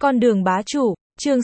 Con đường bá chủ, chương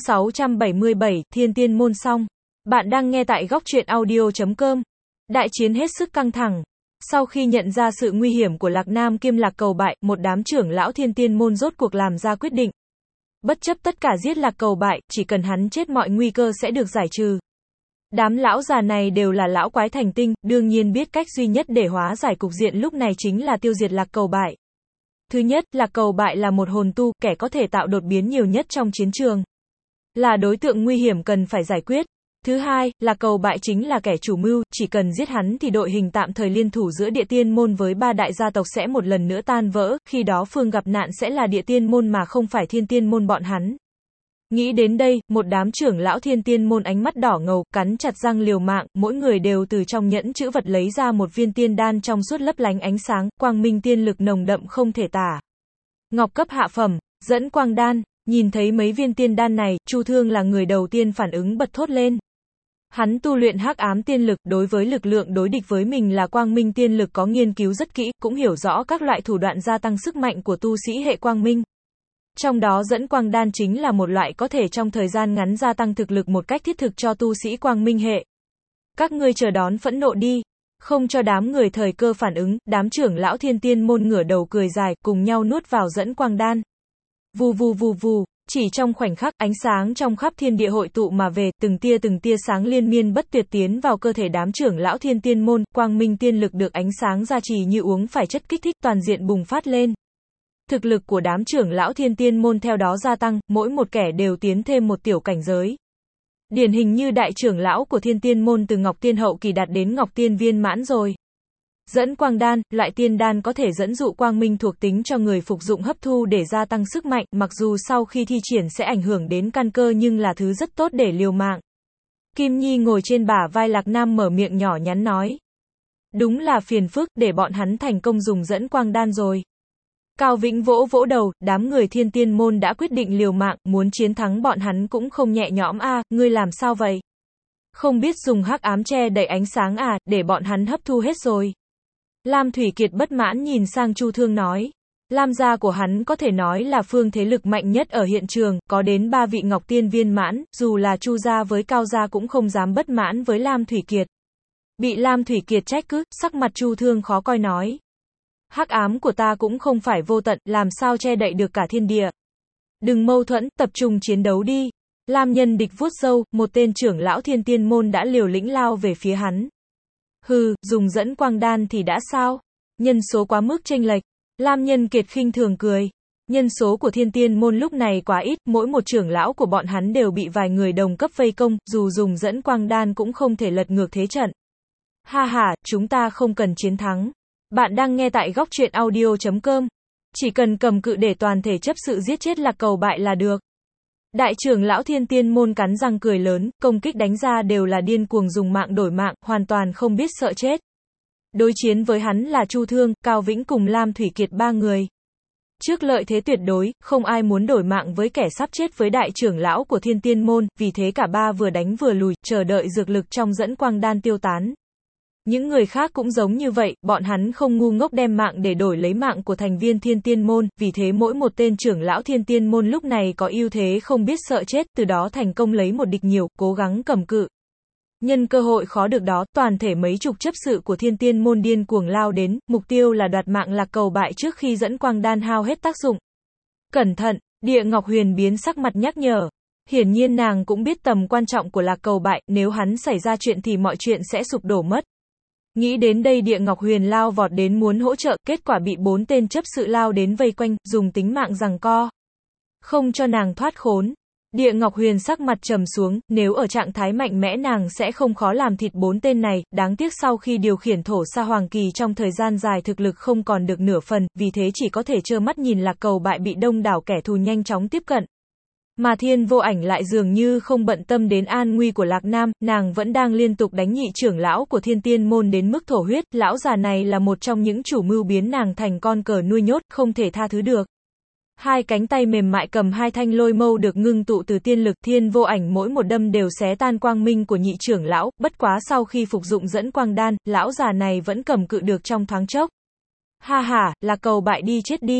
677, Thiên Tiên môn xong. Bạn đang nghe tại góc truyện audio.com. Đại chiến hết sức căng thẳng. Sau khi nhận ra sự nguy hiểm của Lạc Nam kiêm Lạc Cầu Bại, một đám trưởng lão Thiên Tiên môn rốt cuộc làm ra quyết định. Bất chấp tất cả giết Lạc Cầu Bại, chỉ cần hắn chết mọi nguy cơ sẽ được giải trừ. Đám lão già này đều là lão quái thành tinh, đương nhiên biết cách duy nhất để hóa giải cục diện lúc này chính là tiêu diệt Lạc Cầu Bại. Thứ nhất, Lạc Cầu Bại là một hồn tu, kẻ có thể tạo đột biến nhiều nhất trong chiến trường. Là đối tượng nguy hiểm cần phải giải quyết. Thứ hai, Lạc Cầu Bại chính là kẻ chủ mưu, chỉ cần giết hắn thì đội hình tạm thời liên thủ giữa Địa Tiên môn với ba đại gia tộc sẽ một lần nữa tan vỡ, khi đó phương gặp nạn sẽ là Địa Tiên môn mà không phải Thiên Tiên môn bọn hắn. Nghĩ đến đây, một đám trưởng lão Thiên Tiên môn ánh mắt đỏ ngầu, cắn chặt răng liều mạng, mỗi người đều từ trong nhẫn chữ vật lấy ra một viên tiên đan trong suốt lấp lánh ánh sáng, quang minh tiên lực nồng đậm không thể tả. Ngọc cấp hạ phẩm, dẫn quang đan, nhìn thấy mấy viên tiên đan này, Chu Thương là người đầu tiên phản ứng bật thốt lên. Hắn tu luyện hắc ám tiên lực, đối với lực lượng đối địch với mình là quang minh tiên lực có nghiên cứu rất kỹ, cũng hiểu rõ các loại thủ đoạn gia tăng sức mạnh của tu sĩ hệ quang minh. Trong đó dẫn quang đan chính là một loại có thể trong thời gian ngắn gia tăng thực lực một cách thiết thực cho tu sĩ quang minh hệ. Các ngươi chờ đón phẫn nộ đi. Không cho đám người thời cơ phản ứng, đám trưởng lão Thiên Tiên môn ngửa đầu cười dài, cùng nhau nuốt vào dẫn quang đan. Vù vù vù vù, chỉ trong khoảnh khắc, ánh sáng trong khắp thiên địa hội tụ mà về, từng tia sáng liên miên bất tuyệt tiến vào cơ thể đám trưởng lão Thiên Tiên môn, quang minh tiên lực được ánh sáng gia trì như uống phải chất kích thích, toàn diện bùng phát lên. Thực lực của đám trưởng lão Thiên Tiên môn theo đó gia tăng, mỗi một kẻ đều tiến thêm một tiểu cảnh giới. Điển hình như đại trưởng lão của Thiên Tiên môn từ Ngọc Tiên hậu kỳ đạt đến Ngọc Tiên viên mãn rồi. Dẫn quang đan, loại tiên đan có thể dẫn dụ quang minh thuộc tính cho người phục dụng hấp thu để gia tăng sức mạnh, mặc dù sau khi thi triển sẽ ảnh hưởng đến căn cơ nhưng là thứ rất tốt để liều mạng. Kim Nhi ngồi trên bả vai Lạc Nam mở miệng nhỏ nhắn nói. Đúng là phiền phức, để bọn hắn thành công dùng dẫn quang đan rồi. Cao Vĩnh vỗ vỗ đầu, đám người Thiên Tiên môn đã quyết định liều mạng, muốn chiến thắng bọn hắn cũng không nhẹ nhõm a, ngươi làm sao vậy? Không biết dùng hắc ám che đậy ánh sáng à, để bọn hắn hấp thu hết rồi. Lam Thủy Kiệt bất mãn nhìn sang Chu Thương nói. Lam gia của hắn có thể nói là phương thế lực mạnh nhất ở hiện trường, có đến 3 vị Ngọc Tiên viên mãn, dù là Chu gia với Cao gia cũng không dám bất mãn với Lam Thủy Kiệt. Bị Lam Thủy Kiệt trách cứ, sắc mặt Chu Thương khó coi nói. Hắc ám của ta cũng không phải vô tận, làm sao che đậy được cả thiên địa. Đừng mâu thuẫn, tập trung chiến đấu đi. Lam Nhân Địch vuốt râu, một tên trưởng lão Thiên Tiên môn đã liều lĩnh lao về phía hắn. Hừ, dùng dẫn quang đan thì đã sao? Nhân số quá mức chênh lệch. Lam Nhân Kiệt khinh thường cười. Nhân số của Thiên Tiên môn lúc này quá ít, mỗi một trưởng lão của bọn hắn đều bị vài người đồng cấp vây công, dù dùng dẫn quang đan cũng không thể lật ngược thế trận. Ha ha, chúng ta không cần chiến thắng. Bạn đang nghe tại góc truyện audio.com. Chỉ cần cầm cự để toàn thể chấp sự giết chết Lạc Cầu Bại là được. Đại trưởng lão Thiên Tiên môn cắn răng cười lớn, công kích đánh ra đều là điên cuồng dùng mạng đổi mạng, hoàn toàn không biết sợ chết. Đối chiến với hắn là Chu Thương, Cao Vĩnh cùng Lam Thủy Kiệt ba người. Trước lợi thế tuyệt đối, không ai muốn đổi mạng với kẻ sắp chết với đại trưởng lão của Thiên Tiên môn, vì thế cả ba vừa đánh vừa lùi, chờ đợi dược lực trong dẫn quang đan tiêu tán. Những người khác cũng giống như vậy, bọn hắn không ngu ngốc đem mạng để đổi lấy mạng của thành viên Thiên Tiên môn, vì thế mỗi một tên trưởng lão Thiên Tiên môn lúc này có ưu thế không biết sợ chết, từ đó thành công lấy một địch nhiều, cố gắng cầm cự. Nhân cơ hội khó được đó, toàn thể mấy chục chấp sự của Thiên Tiên môn điên cuồng lao đến, mục tiêu là đoạt mạng Lạc Cầu Bại trước khi dẫn quang đan hao hết tác dụng. Cẩn thận, Địa Ngọc Huyền biến sắc mặt nhắc nhở. Hiển nhiên nàng cũng biết tầm quan trọng của Lạc Cầu Bại, nếu hắn xảy ra chuyện thì mọi chuyện sẽ sụp đổ mất. Nghĩ đến đây Địa Ngọc Huyền lao vọt đến muốn hỗ trợ, kết quả bị 4 tên chấp sự lao đến vây quanh, dùng tính mạng giằng co. Không cho nàng thoát khốn. Địa Ngọc Huyền sắc mặt trầm xuống, nếu ở trạng thái mạnh mẽ nàng sẽ không khó làm thịt 4 tên này, đáng tiếc sau khi điều khiển thổ sa hoàng kỳ trong thời gian dài thực lực không còn được nửa phần, vì thế chỉ có thể trơ mắt nhìn Lạc Cầu Bại bị đông đảo kẻ thù nhanh chóng tiếp cận. Mà Thiên Vô Ảnh lại dường như không bận tâm đến an nguy của Lạc Nam, nàng vẫn đang liên tục đánh nhị trưởng lão của Thiên Tiên môn đến mức thổ huyết, lão già này là một trong những chủ mưu biến nàng thành con cờ nuôi nhốt, không thể tha thứ được. Hai cánh tay mềm mại cầm hai thanh lôi mâu được ngưng tụ từ tiên lực, Thiên Vô Ảnh mỗi một đâm đều xé tan quang minh của nhị trưởng lão, bất quá sau khi phục dụng dẫn quang đan, lão già này vẫn cầm cự được trong thoáng chốc. Ha ha, Lạc Cầu Bại đi chết đi.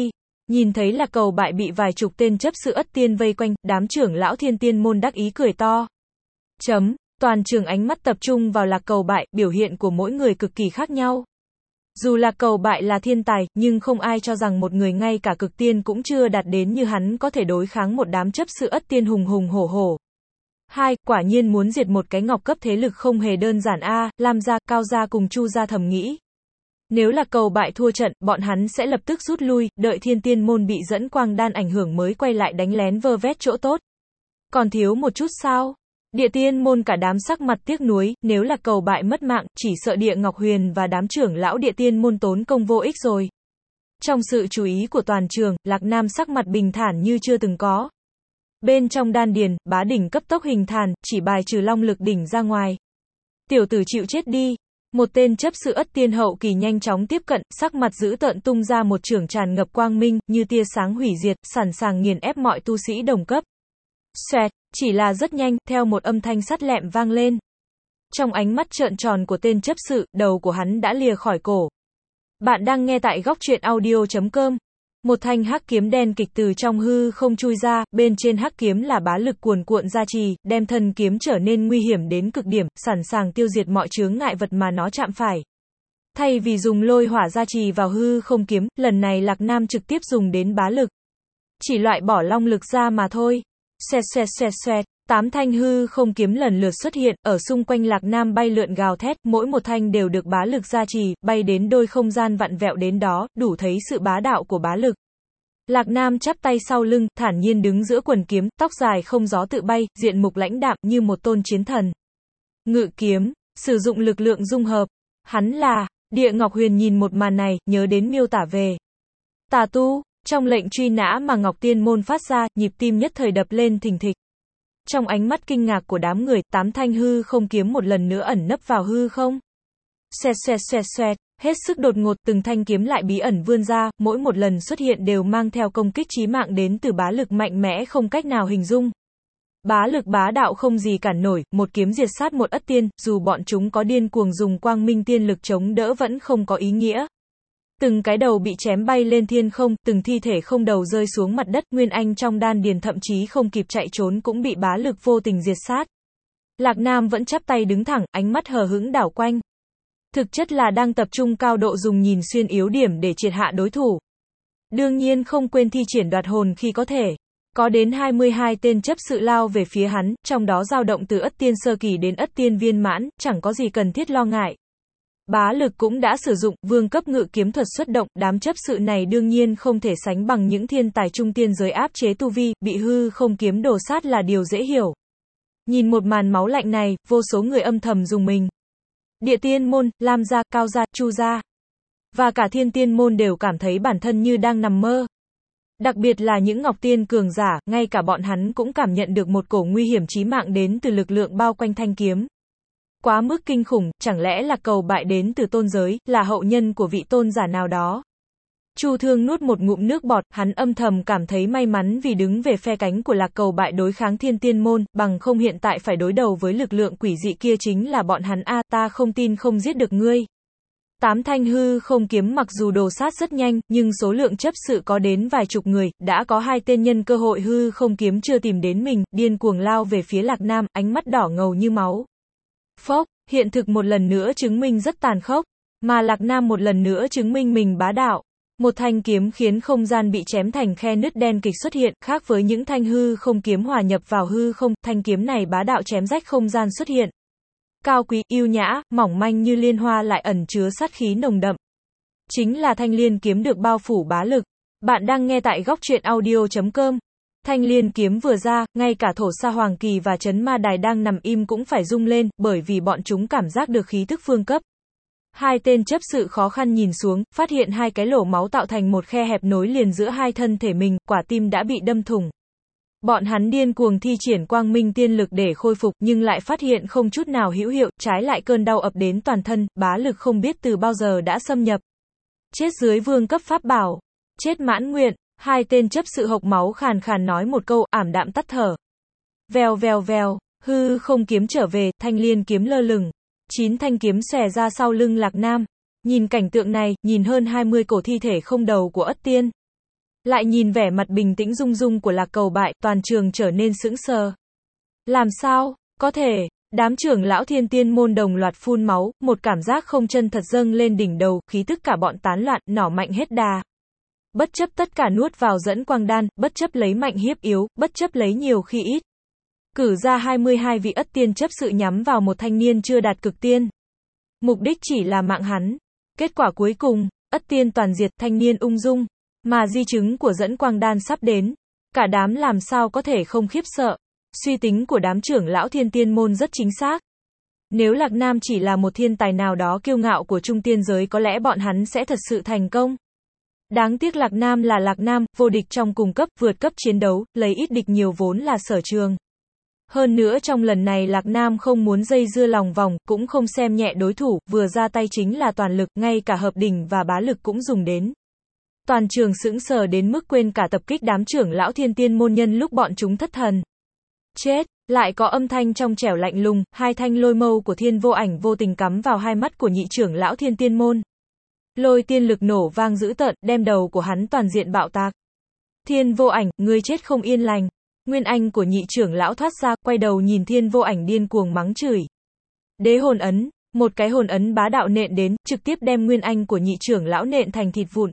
Nhìn thấy Lạc Cầu Bại bị vài chục tên chấp sự Ất Tiên vây quanh, đám trưởng lão Thiên Tiên môn đắc ý cười to. Toàn trường ánh mắt tập trung vào Lạc Cầu Bại, biểu hiện của mỗi người cực kỳ khác nhau. Dù Lạc Cầu Bại là thiên tài, nhưng không ai cho rằng một người ngay cả cực tiên cũng chưa đạt đến như hắn có thể đối kháng một đám chấp sự Ất Tiên hùng hùng hổ hổ. Quả nhiên muốn diệt một cái ngọc cấp thế lực không hề đơn giản a, Lam gia, Cao gia cùng Chu gia thầm nghĩ. Nếu Lạc Cầu Bại thua trận, bọn hắn sẽ lập tức rút lui, đợi Thiên Tiên môn bị dẫn quang đan ảnh hưởng mới quay lại đánh lén vơ vét chỗ tốt. Còn thiếu một chút sao? Địa Tiên môn cả đám sắc mặt tiếc nuối, nếu Lạc Cầu Bại mất mạng, chỉ sợ Địa Ngọc Huyền và đám trưởng lão Địa Tiên môn tốn công vô ích rồi. Trong sự chú ý của toàn trường, Lạc Nam sắc mặt bình thản như chưa từng có. Bên trong đan điền, bá đỉnh cấp tốc hình thành, chỉ bài trừ long lực đỉnh ra ngoài. Tiểu tử chịu chết đi. Một tên chấp sự Ất Tiên hậu kỳ nhanh chóng tiếp cận, sắc mặt dữ tợn tung ra một chưởng tràn ngập quang minh, như tia sáng hủy diệt, sẵn sàng nghiền ép mọi tu sĩ đồng cấp. Xoẹt, chỉ là rất nhanh, theo một âm thanh sắt lẹm vang lên. Trong ánh mắt trợn tròn của tên chấp sự, đầu của hắn đã lìa khỏi cổ. Bạn đang nghe tại góc truyện audio.com. Một thanh hắc kiếm đen kịch từ trong hư không chui ra, bên trên hắc kiếm là bá lực cuồn cuộn gia trì, đem thân kiếm trở nên nguy hiểm đến cực điểm, sẵn sàng tiêu diệt mọi chướng ngại vật mà nó chạm phải. Thay vì dùng lôi hỏa gia trì vào hư không kiếm, lần này Lạc Nam trực tiếp dùng đến bá lực. Chỉ loại bỏ long lực ra mà thôi. Xoẹt, 8 thanh hư không kiếm lần lượt xuất hiện, ở xung quanh Lạc Nam bay lượn gào thét, mỗi một thanh đều được bá lực gia trì, bay đến đôi không gian vặn vẹo đến đó, đủ thấy sự bá đạo của bá lực. Lạc Nam chắp tay sau lưng, thản nhiên đứng giữa quần kiếm, tóc dài không gió tự bay, diện mục lãnh đạm như một tôn chiến thần. Ngự kiếm, sử dụng lực lượng dung hợp. Hắn là Địa Ngọc Huyền nhìn một màn này, nhớ đến miêu tả về tà tu. Trong lệnh truy nã mà Ngọc Tiên môn phát ra, nhịp tim nhất thời đập lên thình thịch. Trong ánh mắt kinh ngạc của đám người, 8 thanh hư không kiếm một lần nữa ẩn nấp vào hư không. Xoẹt, hết sức đột ngột, từng thanh kiếm lại bí ẩn vươn ra, mỗi một lần xuất hiện đều mang theo công kích chí mạng đến từ bá lực mạnh mẽ không cách nào hình dung. Bá lực bá đạo không gì cản nổi, một kiếm diệt sát một Ất Tiên, dù bọn chúng có điên cuồng dùng quang minh tiên lực chống đỡ vẫn không có ý nghĩa. Từng cái đầu bị chém bay lên thiên không, từng thi thể không đầu rơi xuống mặt đất, nguyên anh trong đan điền thậm chí không kịp chạy trốn cũng bị bá lực vô tình diệt sát. Lạc Nam vẫn chắp tay đứng thẳng, ánh mắt hờ hững đảo quanh. Thực chất là đang tập trung cao độ dùng nhìn xuyên yếu điểm để triệt hạ đối thủ. Đương nhiên không quên thi triển đoạt hồn khi có thể. Có đến 22 tên chấp sự lao về phía hắn, trong đó dao động từ Ất Tiên sơ kỳ đến Ất Tiên viên mãn, chẳng có gì cần thiết lo ngại. Bá lực cũng đã sử dụng, vương cấp ngự kiếm thuật xuất động, đám chấp sự này đương nhiên không thể sánh bằng những thiên tài trung tiên giới áp chế tu vi, bị hư không kiếm đổ sát là điều dễ hiểu. Nhìn một màn máu lạnh này, vô số người âm thầm dùng mình. Địa Tiên môn, Lam gia, Cao gia, Chu gia và cả Thiên Tiên môn đều cảm thấy bản thân như đang nằm mơ. Đặc biệt là những Ngọc Tiên cường giả, ngay cả bọn hắn cũng cảm nhận được một cổ nguy hiểm chí mạng đến từ lực lượng bao quanh thanh kiếm. Quá mức kinh khủng, chẳng lẽ Lạc Cầu Bại đến từ tôn giới, là hậu nhân của vị tôn giả nào đó? Chu Thương nuốt một ngụm nước bọt, hắn âm thầm cảm thấy may mắn vì đứng về phe cánh của Lạc Cầu Bại đối kháng Thiên Tiên môn, bằng không hiện tại phải đối đầu với lực lượng quỷ dị kia chính là bọn hắn a, ta không tin không giết được ngươi. 8 thanh hư không kiếm mặc dù đồ sát rất nhanh, nhưng số lượng chấp sự có đến vài chục người, đã có 2 tên nhân cơ hội hư không kiếm chưa tìm đến mình, điên cuồng lao về phía Lạc Nam, ánh mắt đỏ ngầu như máu. Phốc, hiện thực một lần nữa chứng minh rất tàn khốc, mà Lạc Nam một lần nữa chứng minh mình bá đạo. Một thanh kiếm khiến không gian bị chém thành khe nứt đen kịch xuất hiện, khác với những thanh hư không kiếm hòa nhập vào hư không, thanh kiếm này bá đạo chém rách không gian xuất hiện. Cao quý, yêu nhã, mỏng manh như liên hoa lại ẩn chứa sát khí nồng đậm. Chính là thanh liên kiếm được bao phủ bá lực. Bạn đang nghe tại góc truyện audio.com. Thanh liên kiếm vừa ra, ngay cả Thổ Sa Hoàng Kỳ và Trấn Ma Đài đang nằm im cũng phải rung lên, bởi vì bọn chúng cảm giác được khí tức phương cấp. 2 tên chấp sự khó khăn nhìn xuống, phát hiện 2 cái lỗ máu tạo thành một khe hẹp nối liền giữa hai thân thể mình, quả tim đã bị đâm thủng. Bọn hắn điên cuồng thi triển quang minh tiên lực để khôi phục, nhưng lại phát hiện không chút nào hữu hiệu, trái lại cơn đau ập đến toàn thân, bá lực không biết từ bao giờ đã xâm nhập. Chết dưới vương cấp pháp bảo. Chết mãn nguyện. 2 tên chấp sự hộc máu khàn khàn nói một câu, ảm đạm tắt thở. Vèo, hư không kiếm trở về, thanh liên kiếm lơ lửng. 9 thanh kiếm xòe ra sau lưng Lạc Nam. Nhìn cảnh tượng này, nhìn hơn 20 cổ thi thể không đầu của Ất Tiên. Lại nhìn vẻ mặt bình tĩnh rung rung của Lạc Cầu Bại, toàn trường trở nên sững sờ. Làm sao có thể? Đám trưởng lão Thiên Tiên môn đồng loạt phun máu, một cảm giác không chân thật dâng lên đỉnh đầu, khí tức cả bọn tán loạn, nỏ mạnh hết đà. Bất chấp tất cả nuốt vào dẫn quang đan, bất chấp lấy mạnh hiếp yếu, bất chấp lấy nhiều khi ít. Cử ra 22 vị ất tiên chấp sự nhắm vào một thanh niên chưa đạt cực tiên. Mục đích chỉ là mạng hắn. Kết quả cuối cùng, ất tiên toàn diệt, thanh niên ung dung. Mà di chứng của dẫn quang đan sắp đến. Cả đám làm sao có thể không khiếp sợ. Suy tính của đám trưởng lão Thiên Tiên môn rất chính xác. Nếu Lạc Nam chỉ là một thiên tài nào đó kiêu ngạo của trung tiên giới, có lẽ bọn hắn sẽ thật sự thành công. Đáng tiếc Lạc Nam là Lạc Nam, vô địch trong cùng cấp, vượt cấp chiến đấu, lấy ít địch nhiều vốn là sở trường. Hơn nữa trong lần này Lạc Nam không muốn dây dưa lòng vòng, cũng không xem nhẹ đối thủ, vừa ra tay chính là toàn lực, ngay cả hợp đỉnh và bá lực cũng dùng đến. Toàn trường sững sờ đến mức quên cả tập kích đám trưởng lão Thiên Tiên môn nhân lúc bọn chúng thất thần. Chết, lại có âm thanh trong trẻo lạnh lùng, hai thanh lôi mâu của Thiên Vô Ảnh vô tình cắm vào hai mắt của nhị trưởng lão Thiên Tiên môn. Lôi tiên lực nổ vang dữ tợn, đem đầu của hắn toàn diện bạo tạc. Thiên Vô Ảnh, ngươi chết không yên lành. Nguyên anh của nhị trưởng lão thoát ra, quay đầu nhìn Thiên Vô Ảnh điên cuồng mắng chửi. Đế hồn ấn, một cái hồn ấn bá đạo nện đến, trực tiếp đem nguyên anh của nhị trưởng lão nện thành thịt vụn.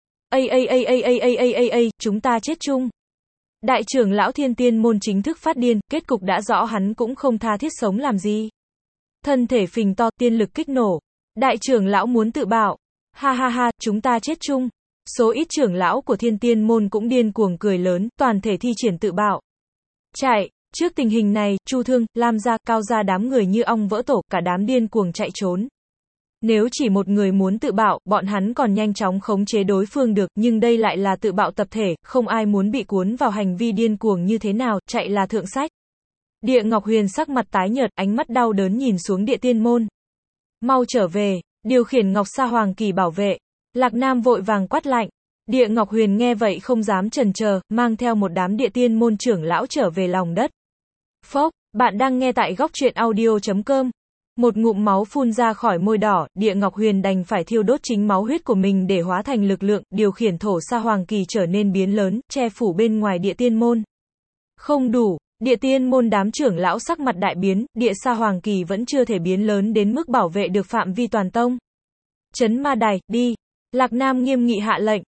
Chúng ta chết chung. Đại trưởng lão Thiên Tiên môn chính thức phát điên, kết cục đã rõ, hắn cũng không tha thiết sống làm gì. Thân thể phình to, tiên lực kích nổ. Đại trưởng lão muốn tự bạo. Ha ha ha, chúng ta chết chung. Số ít trưởng lão của Thiên Tiên môn cũng điên cuồng cười lớn, toàn thể thi triển tự bạo. Chạy, trước tình hình này, Chu Thương, Lam gia, Cao gia đám người như ong vỡ tổ, cả đám điên cuồng chạy trốn. Nếu chỉ một người muốn tự bạo, bọn hắn còn nhanh chóng khống chế đối phương được, nhưng đây lại là tự bạo tập thể, không ai muốn bị cuốn vào hành vi điên cuồng như thế nào, chạy là thượng sách. Địa Ngọc Huyền sắc mặt tái nhợt, ánh mắt đau đớn nhìn xuống Địa Tiên môn. Mau trở về, điều khiển Ngọc Sa Hoàng Kỳ bảo vệ. Lạc Nam vội vàng quát lạnh. Địa Ngọc Huyền nghe vậy không dám chần chờ, mang theo một đám Địa Tiên môn trưởng lão trở về lòng đất. Phốc, bạn đang nghe tại góc truyện audio.com. Một ngụm máu phun ra khỏi môi đỏ, Địa Ngọc Huyền đành phải thiêu đốt chính máu huyết của mình để hóa thành lực lượng, điều khiển thổ sa hoàng kỳ trở nên biến lớn, che phủ bên ngoài Địa Tiên môn. Không đủ, Địa Tiên môn đám trưởng lão sắc mặt đại biến, Địa sa hoàng kỳ vẫn chưa thể biến lớn đến mức bảo vệ được phạm vi toàn tông. Trấn ma đài, đi. Lạc Nam nghiêm nghị hạ lệnh.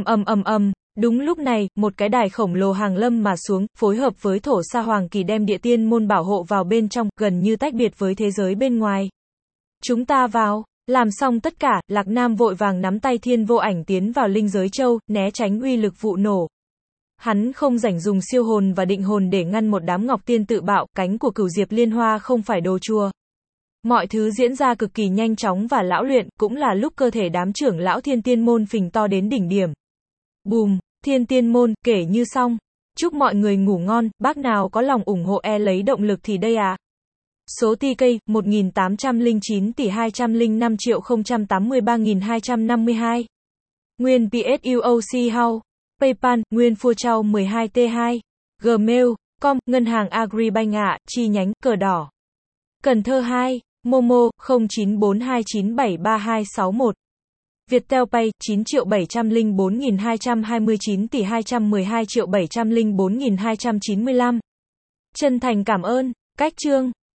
Đúng lúc này, một cái đài khổng lồ hàng lâm mà xuống, phối hợp với thổ sa hoàng kỳ đem Địa Tiên môn bảo hộ vào bên trong, gần như tách biệt với thế giới bên ngoài. Chúng ta vào. Làm xong tất cả, Lạc Nam vội vàng nắm tay Thiên Vô Ảnh tiến vào linh giới châu, né tránh uy lực vụ nổ. Hắn không rảnh dùng siêu hồn và định hồn để ngăn một đám ngọc tiên tự bạo, cánh của Cửu Diệp Liên Hoa không phải đồ chùa. Mọi thứ diễn ra cực kỳ nhanh chóng và lão luyện, cũng là lúc cơ thể đám trưởng lão Thiên Tiên môn phình to đến đỉnh điểm. Bùm, Thiên Tiên môn, kể như xong. Chúc mọi người ngủ ngon, bác nào có lòng ủng hộ lấy động lực thì đây à. Số TK, 1809 tỷ 205 triệu 083.252. Nguyên PSUOC House. PayPal, Nguyên Phua Trao 12T2. Gmail, com, Ngân hàng Agribank ạ, chi nhánh, cờ đỏ. Cần Thơ 2, Momo, 0942973261. Viettel Pay, 9.704.229 tỷ 212.704.295. Chân thành cảm ơn. Cách chương.